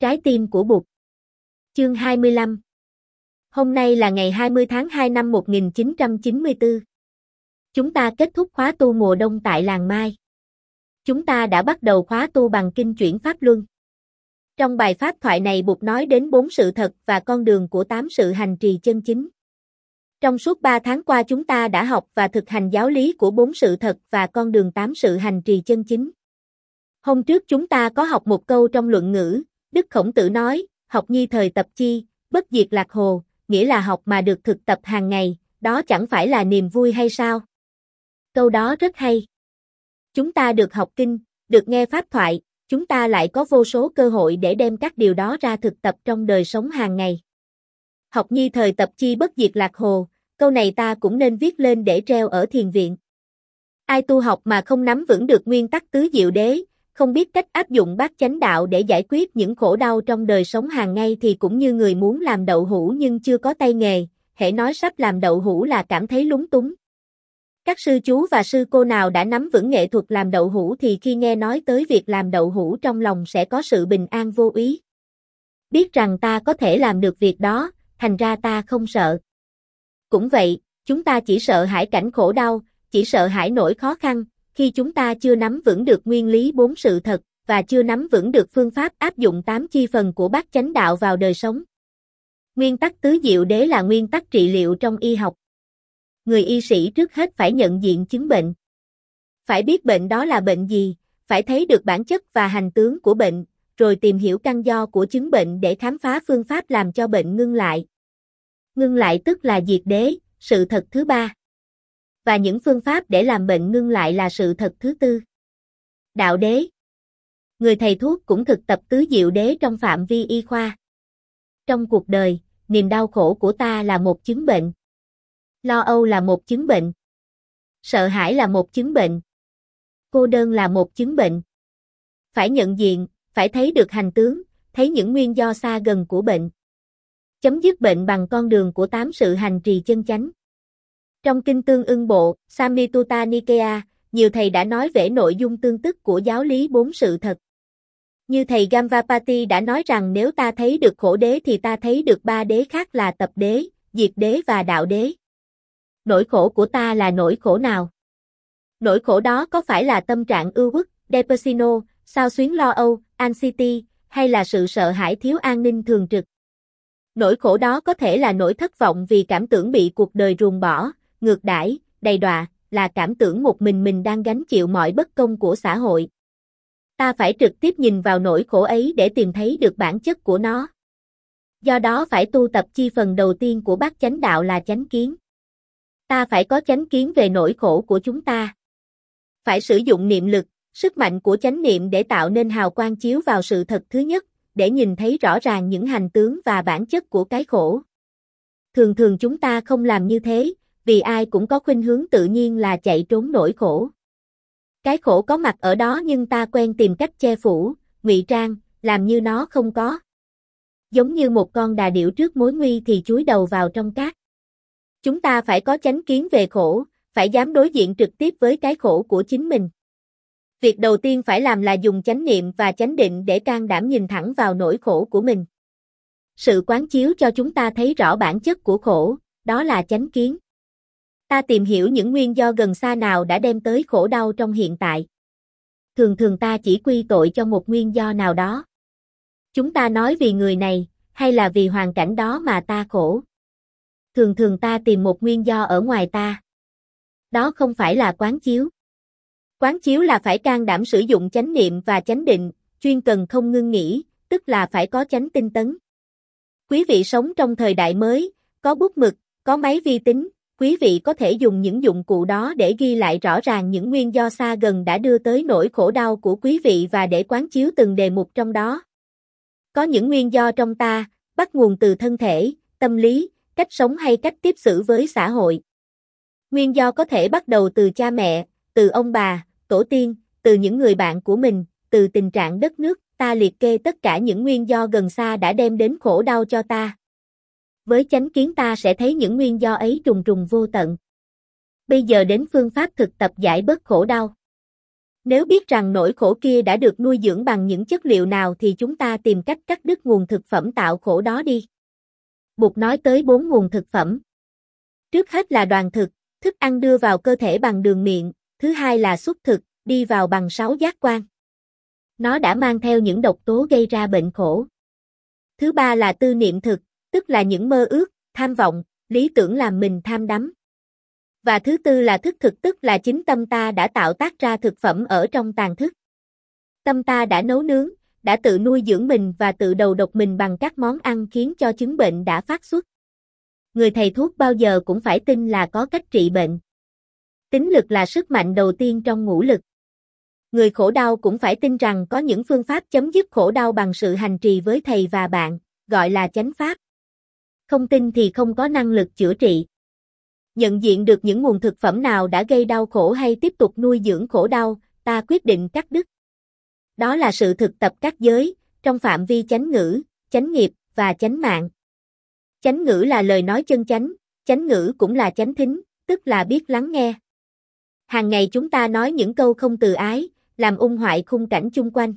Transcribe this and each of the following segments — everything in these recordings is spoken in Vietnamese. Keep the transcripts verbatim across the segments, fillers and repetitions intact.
Trái tim của Bụt. Chương hai mươi lăm. Hôm nay là ngày hai mươi tháng hai năm một nghìn chín trăm chín mươi tư. Chúng ta kết thúc khóa tu mùa đông tại làng Mai. Chúng ta đã bắt đầu khóa tu bằng kinh chuyển Pháp Luân. Trong bài pháp thoại này Bụt nói đến bốn sự thật và con đường của tám sự hành trì chân chính. Trong suốt ba tháng qua chúng ta đã học và thực hành giáo lý của bốn sự thật và con đường tám sự hành trì chân chính. Hôm trước chúng ta có học một câu trong luận ngữ, Đức Khổng Tử nói, học nhi thời tập chi, bất diệt lạc hồ, nghĩa là học mà được thực tập hàng ngày, đó chẳng phải là niềm vui hay sao? Câu đó rất hay. Chúng ta được học kinh, được nghe pháp thoại, chúng ta lại có vô số cơ hội để đem các điều đó ra thực tập trong đời sống hàng ngày. Học nhi thời tập chi bất diệt lạc hồ, câu này ta cũng nên viết lên để treo ở thiền viện. Ai tu học mà không nắm vững được nguyên tắc tứ diệu đế, không biết cách áp dụng bát chánh đạo để giải quyết những khổ đau trong đời sống hàng ngày thì cũng như người muốn làm đậu hũ nhưng chưa có tay nghề, hễ nói sắp làm đậu hũ là cảm thấy lúng túng. Các sư chú và sư cô nào đã nắm vững nghệ thuật làm đậu hũ thì khi nghe nói tới việc làm đậu hũ trong lòng sẽ có sự bình an vô úy. Biết rằng ta có thể làm được việc đó, thành ra ta không sợ. Cũng vậy, chúng ta chỉ sợ hãi cảnh khổ đau, chỉ sợ hãi nỗi khó khăn, khi chúng ta chưa nắm vững được nguyên lý bốn sự thật, và chưa nắm vững được phương pháp áp dụng tám chi phần của bát chánh đạo vào đời sống. Nguyên tắc tứ diệu đế là nguyên tắc trị liệu trong y học. Người y sĩ trước hết phải nhận diện chứng bệnh. Phải biết bệnh đó là bệnh gì, phải thấy được bản chất và hành tướng của bệnh, rồi tìm hiểu căn do của chứng bệnh để khám phá phương pháp làm cho bệnh ngưng lại. Ngưng lại tức là diệt đế, sự thật thứ ba. Và những phương pháp để làm bệnh ngưng lại là sự thật thứ tư. Đạo đế. Người thầy thuốc cũng thực tập tứ diệu đế trong phạm vi y khoa. Trong cuộc đời, niềm đau khổ của ta là một chứng bệnh. Lo âu là một chứng bệnh. Sợ hãi là một chứng bệnh. Cô đơn là một chứng bệnh. Phải nhận diện, phải thấy được hành tướng, thấy những nguyên do xa gần của bệnh. Chấm dứt bệnh bằng con đường của tám sự hành trì chân chánh. Trong kinh Tương Ưng Bộ, Samyutta Nikaya, nhiều thầy đã nói về nội dung tương tức của giáo lý bốn sự thật. Như thầy Gamvapati đã nói rằng nếu ta thấy được khổ đế thì ta thấy được ba đế khác là tập đế, diệt đế và đạo đế. Nỗi khổ của ta là nỗi khổ nào? Nỗi khổ đó có phải là tâm trạng ưu uất, depressino, xao xuyến lo âu, anxiety, hay là sự sợ hãi thiếu an ninh thường trực? Nỗi khổ đó có thể là nỗi thất vọng vì cảm tưởng bị cuộc đời ruồng bỏ, ngược đãi, đầy đọa, là cảm tưởng một mình mình đang gánh chịu mọi bất công của xã hội. Ta phải trực tiếp nhìn vào nỗi khổ ấy để tìm thấy được bản chất của nó. Do đó phải tu tập chi phần đầu tiên của bát chánh đạo là chánh kiến. Ta phải có chánh kiến về nỗi khổ của chúng ta. Phải sử dụng niệm lực, sức mạnh của chánh niệm để tạo nên hào quang chiếu vào sự thật thứ nhất, để nhìn thấy rõ ràng những hành tướng và bản chất của cái khổ. Thường thường chúng ta không làm như thế, vì ai cũng có khuynh hướng tự nhiên là chạy trốn nỗi khổ. Cái khổ có mặt ở đó nhưng ta quen tìm cách che phủ, ngụy trang, làm như nó không có. Giống như một con đà điểu trước mối nguy thì chúi đầu vào trong cát. Chúng ta phải có chánh kiến về khổ, phải dám đối diện trực tiếp với cái khổ của chính mình. Việc đầu tiên phải làm là dùng chánh niệm và chánh định để can đảm nhìn thẳng vào nỗi khổ của mình. Sự quán chiếu cho chúng ta thấy rõ bản chất của khổ, đó là chánh kiến. Ta tìm hiểu những nguyên do gần xa nào đã đem tới khổ đau trong hiện tại. Thường thường ta chỉ quy tội cho một nguyên do nào đó. Chúng ta nói vì người này, hay là vì hoàn cảnh đó mà ta khổ. Thường thường ta tìm một nguyên do ở ngoài ta. Đó không phải là quán chiếu. Quán chiếu là phải can đảm sử dụng chánh niệm và chánh định, chuyên cần không ngưng nghỉ, tức là phải có chánh tinh tấn. Quý vị sống trong thời đại mới, có bút mực, có máy vi tính, quý vị có thể dùng những dụng cụ đó để ghi lại rõ ràng những nguyên do xa gần đã đưa tới nỗi khổ đau của quý vị và để quán chiếu từng đề mục trong đó. Có những nguyên do trong ta, bắt nguồn từ thân thể, tâm lý, cách sống hay cách tiếp xử với xã hội. Nguyên do có thể bắt đầu từ cha mẹ, từ ông bà, tổ tiên, từ những người bạn của mình, từ tình trạng đất nước, ta liệt kê tất cả những nguyên do gần xa đã đem đến khổ đau cho ta. Với chánh kiến ta sẽ thấy những nguyên do ấy trùng trùng vô tận. Bây giờ đến phương pháp thực tập giải bớt khổ đau. Nếu biết rằng nỗi khổ kia đã được nuôi dưỡng bằng những chất liệu nào thì chúng ta tìm cách cắt đứt nguồn thực phẩm tạo khổ đó đi. Bụt nói tới bốn nguồn thực phẩm. Trước hết là đoàn thực, thức ăn đưa vào cơ thể bằng đường miệng, thứ hai là xúc thực, đi vào bằng sáu giác quan. Nó đã mang theo những độc tố gây ra bệnh khổ. Thứ ba là tư niệm thực, tức là những mơ ước, tham vọng, lý tưởng làm mình tham đắm. Và thứ tư là thức thực, tức là chính tâm ta đã tạo tác ra thực phẩm ở trong tàn thức. Tâm ta đã nấu nướng, đã tự nuôi dưỡng mình và tự đầu độc mình bằng các món ăn khiến cho chứng bệnh đã phát xuất. Người thầy thuốc bao giờ cũng phải tin là có cách trị bệnh. Tín lực là sức mạnh đầu tiên trong ngũ lực. Người khổ đau cũng phải tin rằng có những phương pháp chấm dứt khổ đau bằng sự hành trì với thầy và bạn, gọi là chánh pháp. Không tin thì không có năng lực chữa trị. Nhận diện được những nguồn thực phẩm nào đã gây đau khổ hay tiếp tục nuôi dưỡng khổ đau, ta quyết định cắt đứt. Đó là sự thực tập các giới, trong phạm vi chánh ngữ, chánh nghiệp và chánh mạng. Chánh ngữ là lời nói chân chánh, chánh ngữ cũng là chánh thính, tức là biết lắng nghe. Hàng ngày chúng ta nói những câu không từ ái, làm ung hoại khung cảnh chung quanh.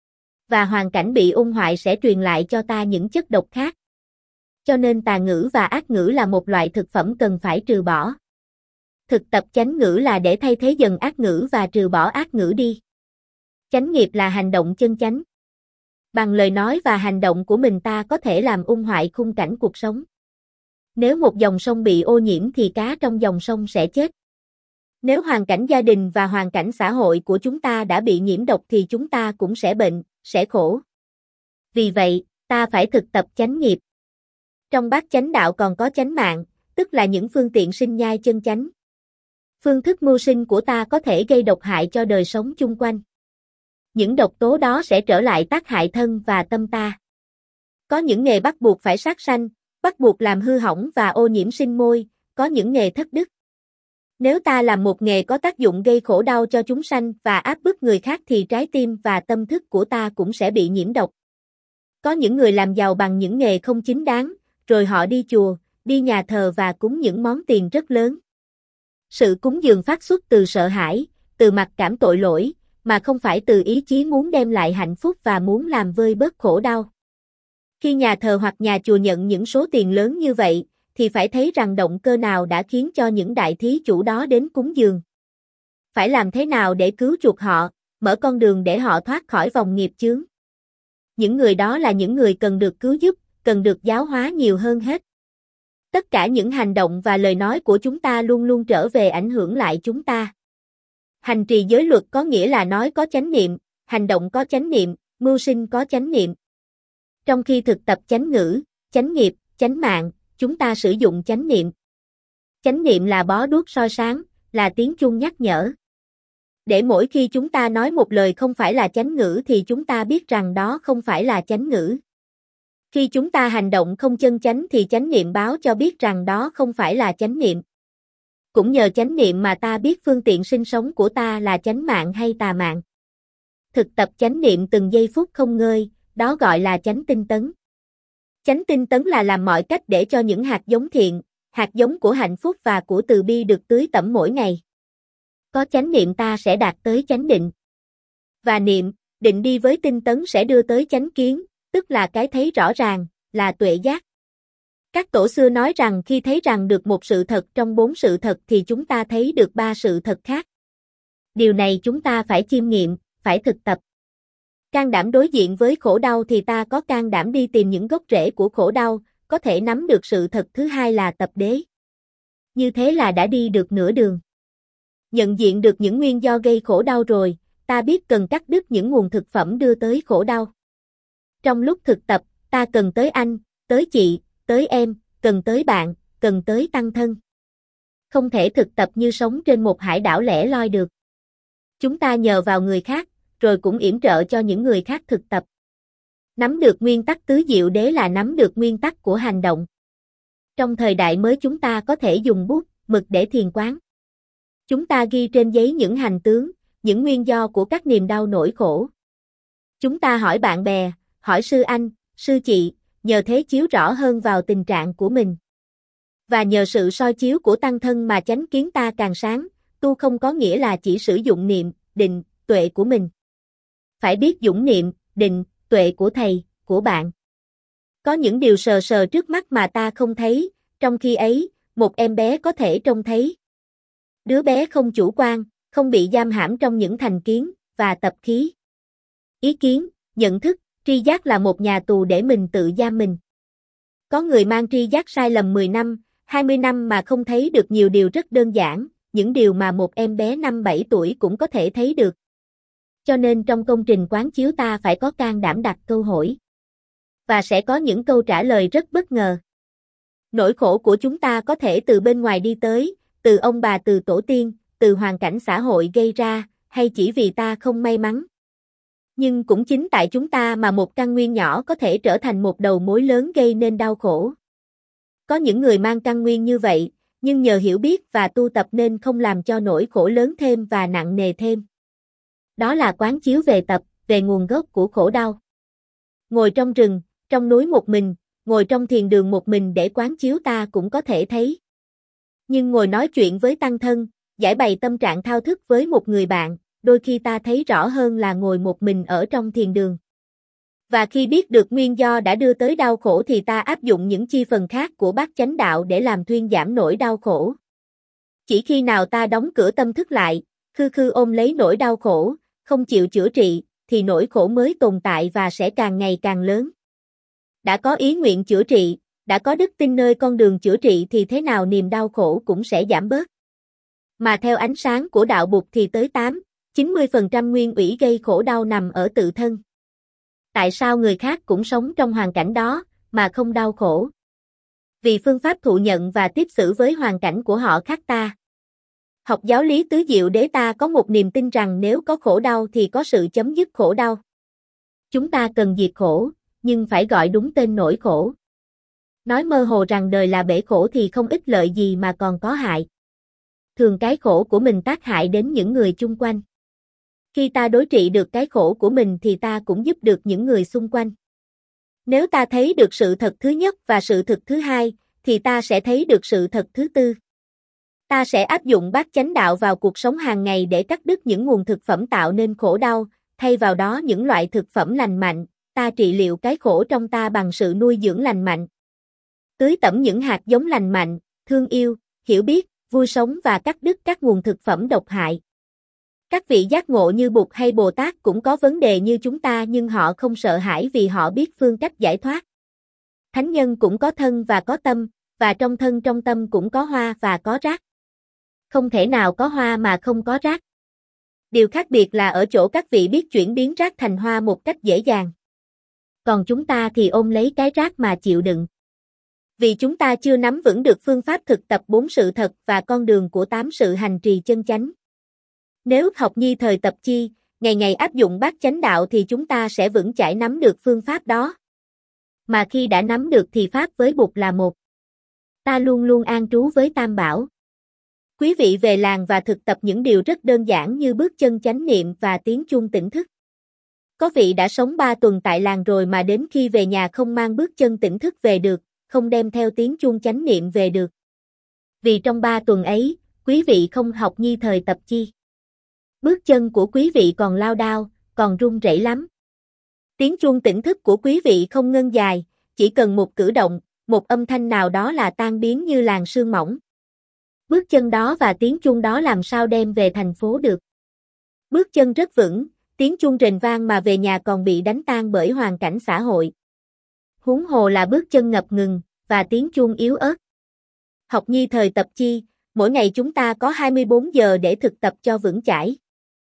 Và hoàn cảnh bị ung hoại sẽ truyền lại cho ta những chất độc khác. Cho nên tà ngữ và ác ngữ là một loại thực phẩm cần phải trừ bỏ. Thực tập chánh ngữ là để thay thế dần ác ngữ và trừ bỏ ác ngữ đi. Chánh nghiệp là hành động chân chánh. Bằng lời nói và hành động của mình ta có thể làm ung hoại khung cảnh cuộc sống. Nếu một dòng sông bị ô nhiễm thì cá trong dòng sông sẽ chết. Nếu hoàn cảnh gia đình và hoàn cảnh xã hội của chúng ta đã bị nhiễm độc thì chúng ta cũng sẽ bệnh, sẽ khổ. Vì vậy, ta phải thực tập chánh nghiệp. Trong bát chánh đạo còn có chánh mạng, tức là những phương tiện sinh nhai chân chánh. Phương thức mưu sinh của ta có thể gây độc hại cho đời sống chung quanh. Những độc tố đó sẽ trở lại tác hại thân và tâm ta. Có những nghề bắt buộc phải sát sanh, bắt buộc làm hư hỏng và ô nhiễm sinh môi, có những nghề thất đức. Nếu ta làm một nghề có tác dụng gây khổ đau cho chúng sanh và áp bức người khác thì trái tim và tâm thức của ta cũng sẽ bị nhiễm độc. Có những người làm giàu bằng những nghề không chính đáng, rồi họ đi chùa, đi nhà thờ và cúng những món tiền rất lớn. Sự cúng dường phát xuất từ sợ hãi, từ mặc cảm tội lỗi, mà không phải từ ý chí muốn đem lại hạnh phúc và muốn làm vơi bớt khổ đau. Khi nhà thờ hoặc nhà chùa nhận những số tiền lớn như vậy, thì phải thấy rằng động cơ nào đã khiến cho những đại thí chủ đó đến cúng dường. Phải làm thế nào để cứu chuộc họ, mở con đường để họ thoát khỏi vòng nghiệp chướng. Những người đó là những người cần được cứu giúp, cần được giáo hóa nhiều hơn hết. Tất cả những hành động và lời nói của chúng ta luôn luôn trở về ảnh hưởng lại chúng ta. Hành trì giới luật có nghĩa là nói có chánh niệm, hành động có chánh niệm, mưu sinh có chánh niệm. Trong khi thực tập chánh ngữ, chánh nghiệp, chánh mạng, chúng ta sử dụng chánh niệm. Chánh niệm là bó đuốc soi sáng, là tiếng chuông nhắc nhở. Để mỗi khi chúng ta nói một lời không phải là chánh ngữ thì chúng ta biết rằng đó không phải là chánh ngữ. Khi chúng ta hành động không chân chánh thì chánh niệm báo cho biết rằng đó không phải là chánh niệm. Cũng nhờ chánh niệm mà ta biết phương tiện sinh sống của ta là chánh mạng hay tà mạng. Thực tập chánh niệm từng giây phút không ngơi, đó gọi là chánh tinh tấn. Chánh tinh tấn là làm mọi cách để cho những hạt giống thiện, hạt giống của hạnh phúc và của từ bi được tưới tẩm mỗi ngày. Có chánh niệm ta sẽ đạt tới chánh định. Và niệm, định đi với tinh tấn sẽ đưa tới chánh kiến, tức là cái thấy rõ ràng, là tuệ giác. Các tổ xưa nói rằng khi thấy rằng được một sự thật trong bốn sự thật thì chúng ta thấy được ba sự thật khác. Điều này chúng ta phải chiêm nghiệm, phải thực tập. Can đảm đối diện với khổ đau thì ta có can đảm đi tìm những gốc rễ của khổ đau, có thể nắm được sự thật thứ hai là tập đế. Như thế là đã đi được nửa đường. Nhận diện được những nguyên do gây khổ đau rồi, ta biết cần cắt đứt những nguồn thực phẩm đưa tới khổ đau. Trong lúc thực tập, ta cần tới anh, tới chị, tới em, cần tới bạn, cần tới tăng thân. Không thể thực tập như sống trên một hải đảo lẻ loi được. Chúng ta nhờ vào người khác, rồi cũng yểm trợ cho những người khác thực tập. Nắm được nguyên tắc tứ diệu đế là nắm được nguyên tắc của hành động. Trong thời đại mới chúng ta có thể dùng bút, mực để thiền quán. Chúng ta ghi trên giấy những hành tướng, những nguyên do của các niềm đau nỗi khổ. Chúng ta hỏi bạn bè, hỏi sư anh, sư chị, nhờ thế chiếu rõ hơn vào tình trạng của mình. Và nhờ sự soi chiếu của tăng thân mà chánh kiến ta càng sáng, tu không có nghĩa là chỉ sử dụng niệm, định, tuệ của mình. Phải biết dũng niệm, định, tuệ của thầy, của bạn. Có những điều sờ sờ trước mắt mà ta không thấy, trong khi ấy, một em bé có thể trông thấy. Đứa bé không chủ quan, không bị giam hãm trong những thành kiến, và tập khí. Ý kiến, nhận thức, tri giác là một nhà tù để mình tự giam mình. Có người mang tri giác sai lầm mười năm, hai mươi năm mà không thấy được nhiều điều rất đơn giản, những điều mà một em bé năm bảy tuổi cũng có thể thấy được. Cho nên trong công trình quán chiếu ta phải có can đảm đặt câu hỏi. Và sẽ có những câu trả lời rất bất ngờ. Nỗi khổ của chúng ta có thể từ bên ngoài đi tới, từ ông bà từ tổ tiên, từ hoàn cảnh xã hội gây ra, hay chỉ vì ta không may mắn. Nhưng cũng chính tại chúng ta mà một căn nguyên nhỏ có thể trở thành một đầu mối lớn gây nên đau khổ. Có những người mang căn nguyên như vậy, nhưng nhờ hiểu biết và tu tập nên không làm cho nỗi khổ lớn thêm và nặng nề thêm. Đó là quán chiếu về tập, về nguồn gốc của khổ đau. Ngồi trong rừng, trong núi một mình, ngồi trong thiền đường một mình để quán chiếu ta cũng có thể thấy. Nhưng ngồi nói chuyện với tăng thân, giải bày tâm trạng thao thức với một người bạn, đôi khi ta thấy rõ hơn là ngồi một mình ở trong thiền đường. Và khi biết được nguyên do đã đưa tới đau khổ thì ta áp dụng những chi phần khác của bát chánh đạo để làm thuyên giảm nỗi đau khổ. Chỉ khi nào ta đóng cửa tâm thức lại, khư khư ôm lấy nỗi đau khổ, không chịu chữa trị, thì nỗi khổ mới tồn tại và sẽ càng ngày càng lớn. Đã có ý nguyện chữa trị, đã có đức tin nơi con đường chữa trị thì thế nào niềm đau khổ cũng sẽ giảm bớt. Mà theo ánh sáng của đạo Bụt thì tới tám đến chín mươi phần trăm nguyên ủy gây khổ đau nằm ở tự thân. Tại sao người khác cũng sống trong hoàn cảnh đó, mà không đau khổ? Vì phương pháp thụ nhận và tiếp xử với hoàn cảnh của họ khác ta. Học giáo lý tứ diệu đế ta có một niềm tin rằng nếu có khổ đau thì có sự chấm dứt khổ đau. Chúng ta cần diệt khổ, nhưng phải gọi đúng tên nỗi khổ. Nói mơ hồ rằng đời là bể khổ thì không ích lợi gì mà còn có hại. Thường cái khổ của mình tác hại đến những người chung quanh. Khi ta đối trị được cái khổ của mình thì ta cũng giúp được những người xung quanh. Nếu ta thấy được sự thật thứ nhất và sự thực thứ hai, thì ta sẽ thấy được sự thật thứ tư. Ta sẽ áp dụng bát chánh đạo vào cuộc sống hàng ngày để cắt đứt những nguồn thực phẩm tạo nên khổ đau, thay vào đó những loại thực phẩm lành mạnh, ta trị liệu cái khổ trong ta bằng sự nuôi dưỡng lành mạnh. Tưới tẩm những hạt giống lành mạnh, thương yêu, hiểu biết, vui sống và cắt đứt các nguồn thực phẩm độc hại. Các vị giác ngộ như Bụt hay Bồ Tát cũng có vấn đề như chúng ta nhưng họ không sợ hãi vì họ biết phương cách giải thoát. Thánh nhân cũng có thân và có tâm, và trong thân trong tâm cũng có hoa và có rác. Không thể nào có hoa mà không có rác. Điều khác biệt là ở chỗ các vị biết chuyển biến rác thành hoa một cách dễ dàng. Còn chúng ta thì ôm lấy cái rác mà chịu đựng. Vì chúng ta chưa nắm vững được phương pháp thực tập bốn sự thật và con đường của tám sự hành trì chân chánh. Nếu học nhi thời tập chi, ngày ngày áp dụng bát chánh đạo thì chúng ta sẽ vững chãi nắm được phương pháp đó. Mà khi đã nắm được thì pháp với Bụt là một. Ta luôn luôn an trú với Tam Bảo. Quý vị về làng và thực tập những điều rất đơn giản như bước chân chánh niệm và tiếng chuông tỉnh thức. Có vị đã sống ba tuần tại làng rồi mà đến khi về nhà không mang bước chân tỉnh thức về được, không đem theo tiếng chuông chánh niệm về được. Vì trong ba tuần ấy, quý vị không học nhi thời tập chi. Bước chân của quý vị còn lao đao, còn run rẩy lắm. Tiếng chuông tỉnh thức của quý vị không ngân dài, chỉ cần một cử động, một âm thanh nào đó là tan biến như làn sương mỏng. Bước chân đó và tiếng chuông đó làm sao đem về thành phố được. Bước chân rất vững, tiếng chuông rền vang mà về nhà còn bị đánh tan bởi hoàn cảnh xã hội. Huống hồ là bước chân ngập ngừng, và tiếng chuông yếu ớt. Học nhi thời tập chi, mỗi ngày chúng ta có hai mươi bốn giờ để thực tập cho vững chãi.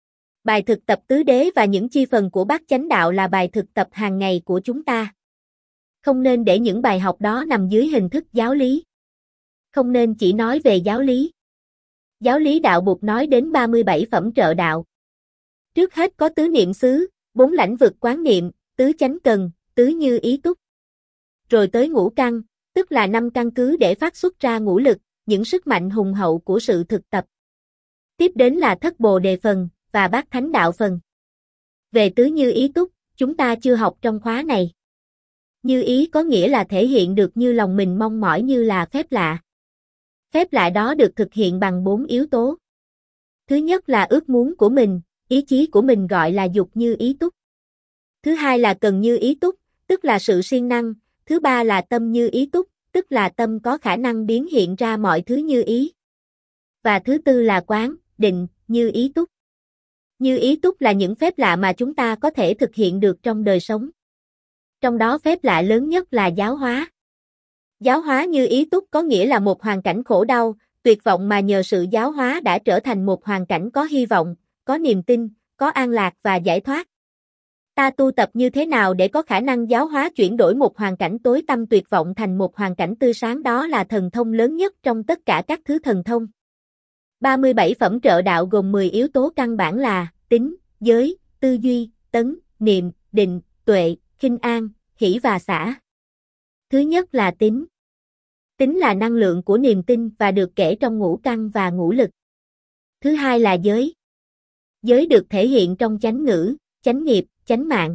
Bài thực tập tứ đế và những chi phần của bát chánh đạo là bài thực tập hàng ngày của chúng ta. Không nên để những bài học đó nằm dưới hình thức giáo lý. Không nên chỉ nói về giáo lý. Giáo lý đạo Bụt nói đến ba mươi bảy phẩm trợ đạo. Trước hết có tứ niệm xứ, bốn lãnh vực quán niệm, tứ chánh cần, tứ như ý túc. Rồi tới ngũ căn, tức là năm căn cứ để phát xuất ra ngũ lực, những sức mạnh hùng hậu của sự thực tập. Tiếp đến là thất bồ đề phần, và bát thánh đạo phần. Về tứ như ý túc, chúng ta chưa học trong khóa này. Như ý có nghĩa là thể hiện được như lòng mình mong mỏi như là phép lạ. Phép lạ đó được thực hiện bằng bốn yếu tố. Thứ nhất là ước muốn của mình, ý chí của mình gọi là dục như ý túc. Thứ hai là cần như ý túc, tức là sự siêng năng, thứ ba là tâm như ý túc, tức là tâm có khả năng biến hiện ra mọi thứ như ý. Và thứ tư là quán, định, như ý túc. Như ý túc là những phép lạ mà chúng ta có thể thực hiện được trong đời sống. Trong đó phép lạ lớn nhất là giáo hóa. Giáo hóa như ý túc có nghĩa là một hoàn cảnh khổ đau, tuyệt vọng mà nhờ sự giáo hóa đã trở thành một hoàn cảnh có hy vọng, có niềm tin, có an lạc và giải thoát. Ta tu tập như thế nào để có khả năng giáo hóa chuyển đổi một hoàn cảnh tối tăm tuyệt vọng thành một hoàn cảnh tươi sáng, đó là thần thông lớn nhất trong tất cả các thứ thần thông. ba mươi bảy phẩm trợ đạo gồm mười yếu tố căn bản là tính, giới, tư duy, tấn, niệm, định, tuệ, khinh an, hỷ và xả. Thứ nhất là tính. Tính là năng lượng của niềm tin và được kể trong ngũ căn và ngũ lực. Thứ hai là giới. Giới được thể hiện trong chánh ngữ, chánh nghiệp, chánh mạng.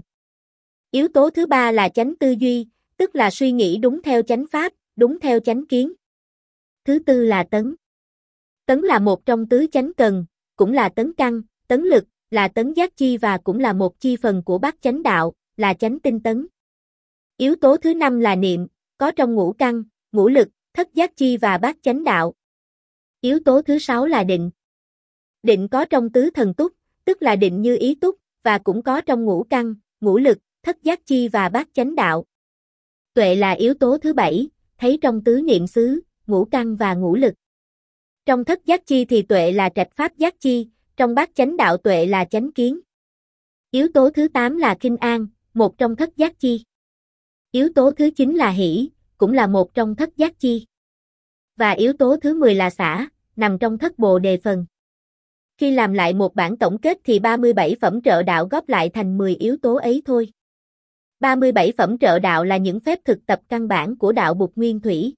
Yếu tố thứ ba là chánh tư duy, tức là suy nghĩ đúng theo chánh pháp, đúng theo chánh kiến. Thứ tư là tấn. Tấn là một trong tứ chánh cần, cũng là tấn căn, tấn lực, là tấn giác chi và cũng là một chi phần của bát chánh đạo, là chánh tinh tấn. Yếu tố thứ năm là niệm, có trong ngũ căn, ngũ lực, thất giác chi và bát chánh đạo. Yếu tố thứ sáu là định. Định có trong tứ thần túc, tức là định như ý túc, và cũng có trong ngũ căn, ngũ lực, thất giác chi và bát chánh đạo. Tuệ là yếu tố thứ bảy, thấy trong tứ niệm xứ, ngũ căn và ngũ lực. Trong thất giác chi thì tuệ là trạch pháp giác chi, trong bát chánh đạo tuệ là chánh kiến. Yếu tố thứ tám là khinh an, một trong thất giác chi. Yếu tố thứ chín là hỷ, cũng là một trong thất giác chi. Và yếu tố thứ mười là xả, nằm trong thất bồ đề phần. Khi làm lại một bản tổng kết thì ba mươi bảy phẩm trợ đạo góp lại thành mười yếu tố ấy thôi. ba mươi bảy phẩm trợ đạo là những phép thực tập căn bản của đạo Bụt Nguyên Thủy.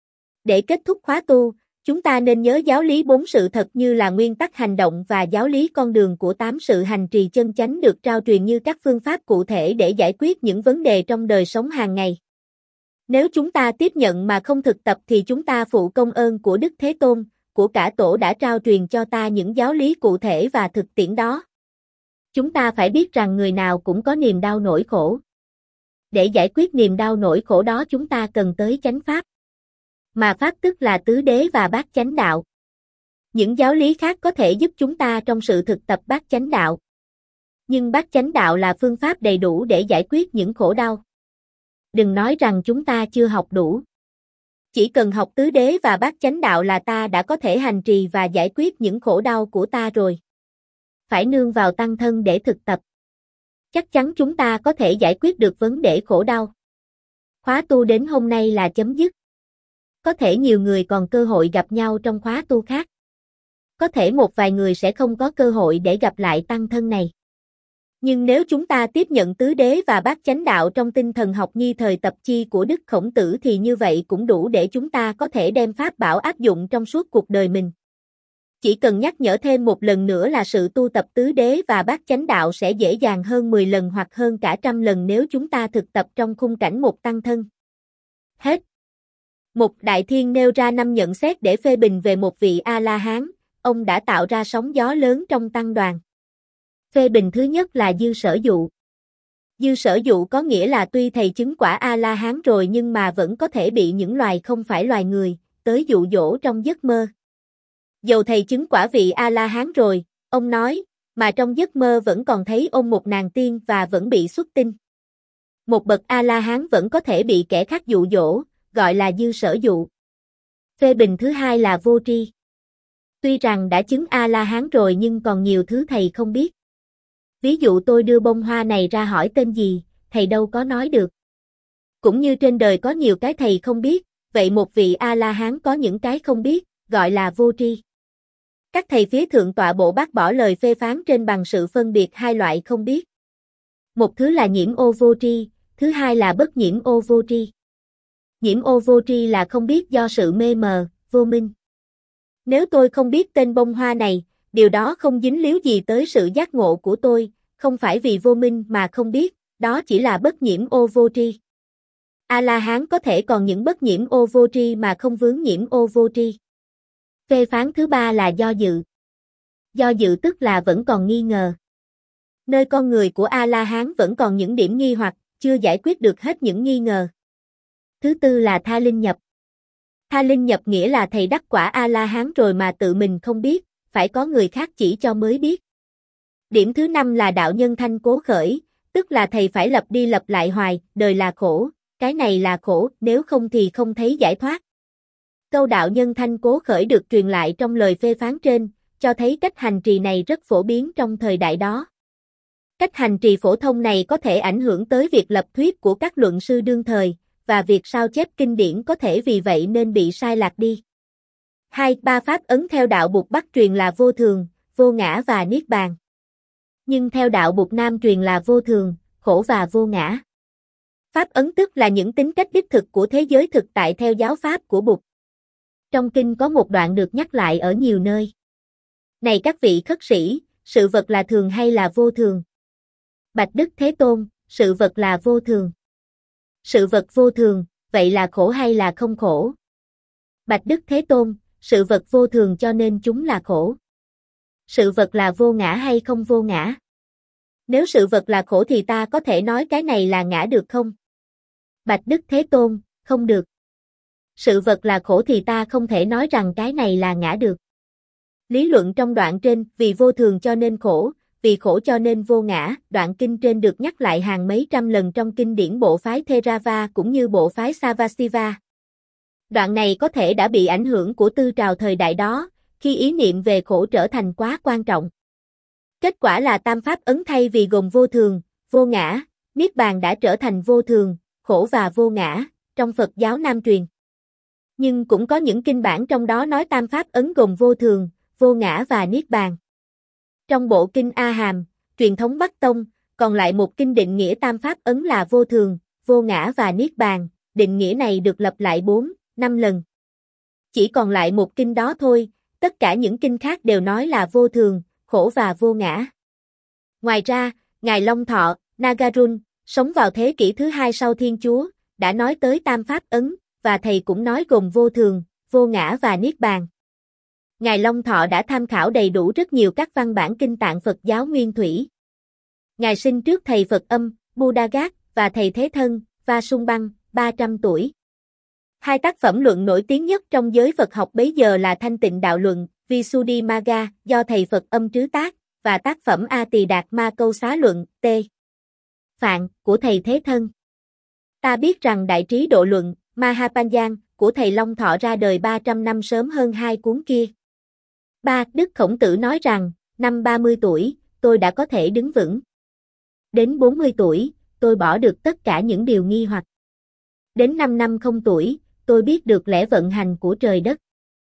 Để kết thúc khóa tu, chúng ta nên nhớ giáo lý bốn sự thật như là nguyên tắc hành động và giáo lý con đường của tám sự hành trì chân chánh được trao truyền như các phương pháp cụ thể để giải quyết những vấn đề trong đời sống hàng ngày. Nếu chúng ta tiếp nhận mà không thực tập thì chúng ta phụ công ơn của Đức Thế Tôn, của cả tổ đã trao truyền cho ta những giáo lý cụ thể và thực tiễn đó. Chúng ta phải biết rằng người nào cũng có niềm đau nỗi khổ. Để giải quyết niềm đau nỗi khổ đó chúng ta cần tới chánh pháp. Mà pháp tức là tứ đế và bát chánh đạo. Những giáo lý khác có thể giúp chúng ta trong sự thực tập bát chánh đạo. Nhưng bát chánh đạo là phương pháp đầy đủ để giải quyết những khổ đau. Đừng nói rằng chúng ta chưa học đủ. Chỉ cần học tứ đế và bát chánh đạo là ta đã có thể hành trì và giải quyết những khổ đau của ta rồi. Phải nương vào tăng thân để thực tập. Chắc chắn chúng ta có thể giải quyết được vấn đề khổ đau. Khóa tu đến hôm nay là chấm dứt. Có thể nhiều người còn cơ hội gặp nhau trong khóa tu khác. Có thể một vài người sẽ không có cơ hội để gặp lại tăng thân này. Nhưng nếu chúng ta tiếp nhận tứ đế và bát chánh đạo trong tinh thần học nhi thời tập chi của Đức Khổng Tử thì như vậy cũng đủ để chúng ta có thể đem pháp bảo áp dụng trong suốt cuộc đời mình. Chỉ cần nhắc nhở thêm một lần nữa là sự tu tập tứ đế và bát chánh đạo sẽ dễ dàng hơn mười lần hoặc hơn cả trăm lần nếu chúng ta thực tập trong khung cảnh một tăng thân. Hết. Một Đại Thiên nêu ra năm nhận xét để phê bình về một vị A-la-hán, ông đã tạo ra sóng gió lớn trong tăng đoàn. Phê bình thứ nhất là dư sở dụ. Dư sở dụ có nghĩa là tuy thầy chứng quả A-la-hán rồi nhưng mà vẫn có thể bị những loài không phải loài người, tới dụ dỗ trong giấc mơ. Dầu thầy chứng quả vị A-la-hán rồi, ông nói, mà trong giấc mơ vẫn còn thấy ôm một nàng tiên và vẫn bị xuất tinh. Một bậc A-la-hán vẫn có thể bị kẻ khác dụ dỗ, gọi là dư sở dụ. Phê bình thứ hai là vô tri. Tuy rằng đã chứng A-la-hán rồi nhưng còn nhiều thứ thầy không biết. Ví dụ tôi đưa bông hoa này ra hỏi tên gì, thầy đâu có nói được. Cũng như trên đời có nhiều cái thầy không biết, vậy một vị A-la-hán có những cái không biết, gọi là vô tri. Các thầy phía thượng tọa bộ bác bỏ lời phê phán trên bằng sự phân biệt hai loại không biết. Một thứ là nhiễm ô vô tri, thứ hai là bất nhiễm ô vô tri. Nhiễm ô vô tri là không biết do sự mê mờ, vô minh. Nếu tôi không biết tên bông hoa này, điều đó không dính líu gì tới sự giác ngộ của tôi, không phải vì vô minh mà không biết, đó chỉ là bất nhiễm ô vô tri. A-la-hán có thể còn những bất nhiễm ô vô tri mà không vướng nhiễm ô vô tri. Phê phán thứ ba là do dự. Do dự tức là vẫn còn nghi ngờ, Nơi con người của A-la-hán vẫn còn những điểm nghi hoặc, chưa giải quyết được hết những nghi ngờ. Thứ tư là tha linh nhập. Tha linh nhập nghĩa là thầy đắc quả A-la-hán rồi mà tự mình không biết, phải có người khác chỉ cho mới biết. Điểm thứ năm là đạo nhân thanh cố khởi, tức là thầy phải lập đi lập lại hoài, đời là khổ, cái này là khổ, nếu không thì không thấy giải thoát. Câu đạo nhân thanh cố khởi được truyền lại trong lời phê phán trên, cho thấy cách hành trì này rất phổ biến trong thời đại đó. Cách hành trì phổ thông này có thể ảnh hưởng tới việc lập thuyết của các luận sư đương thời, và việc sao chép kinh điển có thể vì vậy nên bị sai lạc đi. Hai, ba pháp ấn theo đạo Bụt Bắc truyền là vô thường, vô ngã và niết bàn. Nhưng theo đạo Bụt Nam truyền là vô thường, khổ và vô ngã. Pháp ấn tức là những tính cách đích thực của thế giới thực tại theo giáo pháp của Bụt. Trong kinh có một đoạn được nhắc lại ở nhiều nơi. Này các vị khất sĩ, sự vật là thường hay là vô thường? Bạch Đức Thế Tôn, sự vật là vô thường. Sự vật vô thường, vậy là khổ hay là không khổ? Bạch Đức Thế Tôn, sự vật vô thường cho nên chúng là khổ. Sự vật là vô ngã hay không vô ngã? Nếu sự vật là khổ thì ta có thể nói cái này là ngã được không? Bạch Đức Thế Tôn, không được. Sự vật là khổ thì ta không thể nói rằng cái này là ngã được. Lý luận trong đoạn trên, vì vô thường cho nên khổ, vì khổ cho nên vô ngã, đoạn kinh trên được nhắc lại hàng mấy trăm lần trong kinh điển bộ phái Theravada cũng như bộ phái Savasiva. Đoạn này có thể đã bị ảnh hưởng của tư trào thời đại đó, khi ý niệm về khổ trở thành quá quan trọng. Kết quả là tam pháp ấn thay vì gồm vô thường, vô ngã, niết bàn đã trở thành vô thường, khổ và vô ngã, trong Phật giáo Nam truyền. Nhưng cũng có những kinh bản trong đó nói tam pháp ấn gồm vô thường, vô ngã và niết bàn. Trong bộ kinh A Hàm, truyền thống Bắc Tông, còn lại một kinh định nghĩa tam pháp ấn là vô thường, vô ngã và niết bàn, định nghĩa này được lặp lại bốn, năm lần. Chỉ còn lại một kinh đó thôi, tất cả những kinh khác đều nói là vô thường, khổ và vô ngã. Ngoài ra, Ngài Long Thọ, Nagarjuna, sống vào thế kỷ thứ hai sau Thiên Chúa, đã nói tới tam pháp ấn, và thầy cũng nói gồm vô thường, vô ngã và niết bàn. Ngài Long Thọ đã tham khảo đầy đủ rất nhiều các văn bản kinh tạng Phật giáo nguyên thủy. Ngài sinh trước thầy Phật Âm, Buddhagát, và thầy Thế Thân, Vasubhandhu, ba trăm tuổi. Hai tác phẩm luận nổi tiếng nhất trong giới Phật học bấy giờ là Thanh Tịnh Đạo Luận, Visuddhimagga, do thầy Phật Âm trứ tác, và tác phẩm A Tỳ Đạt Ma Câu Xá Luận, T. Phạn, của thầy Thế Thân. Ta biết rằng Đại Trí Độ Luận, Mahapanjang, của thầy Long Thọ ra đời ba trăm năm sớm hơn hai cuốn kia. ba. Đức Khổng Tử nói rằng, năm ba mươi tuổi, tôi đã có thể đứng vững. Đến bốn mươi tuổi, tôi bỏ được tất cả những điều nghi hoặc. Đến năm năm không tuổi, tôi biết được lẽ vận hành của trời đất.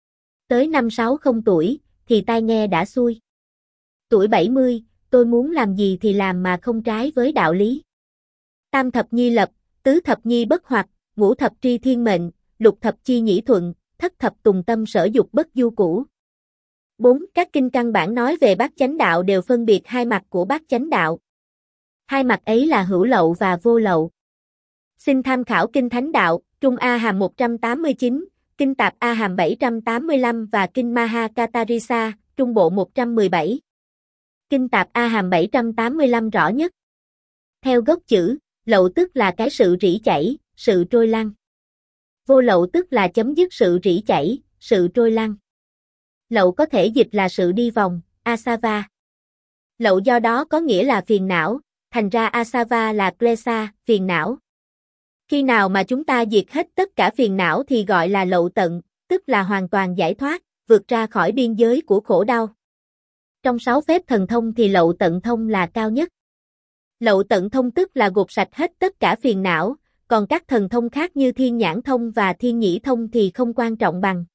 Tới năm sáu không tuổi, thì tai nghe đã xuôi. Tuổi bảy mươi, tôi muốn làm gì thì làm mà không trái với đạo lý. Tam thập nhi lập, tứ thập nhi bất hoặc, ngũ thập tri thiên mệnh, lục thập chi nhĩ thuận, thất thập tùng tâm sở dục bất du cũ. bốn. Các kinh căn bản nói về bát chánh đạo đều phân biệt hai mặt của bát chánh đạo. Hai mặt ấy là hữu lậu và vô lậu. Xin tham khảo Kinh Thánh Đạo, Trung A Hàm một trăm tám mươi chín, Kinh Tạp A Hàm bảy trăm tám mươi lăm và Kinh Maha Katarisa, Trung Bộ một trăm mười bảy. Kinh Tạp A Hàm bảy trăm tám mươi lăm rõ nhất. Theo gốc chữ, lậu tức là cái sự rỉ chảy, sự trôi lăn. Vô lậu tức là chấm dứt sự rỉ chảy, sự trôi lăn. Lậu có thể dịch là sự đi vòng, asava. Lậu do đó có nghĩa là phiền não, thành ra asava là klesa, phiền não. Khi nào mà chúng ta diệt hết tất cả phiền não thì gọi là lậu tận, tức là hoàn toàn giải thoát, vượt ra khỏi biên giới của khổ đau. Trong sáu phép thần thông thì lậu tận thông là cao nhất. Lậu tận thông tức là gột sạch hết tất cả phiền não, còn các thần thông khác như thiên nhãn thông và thiên nhĩ thông thì không quan trọng bằng.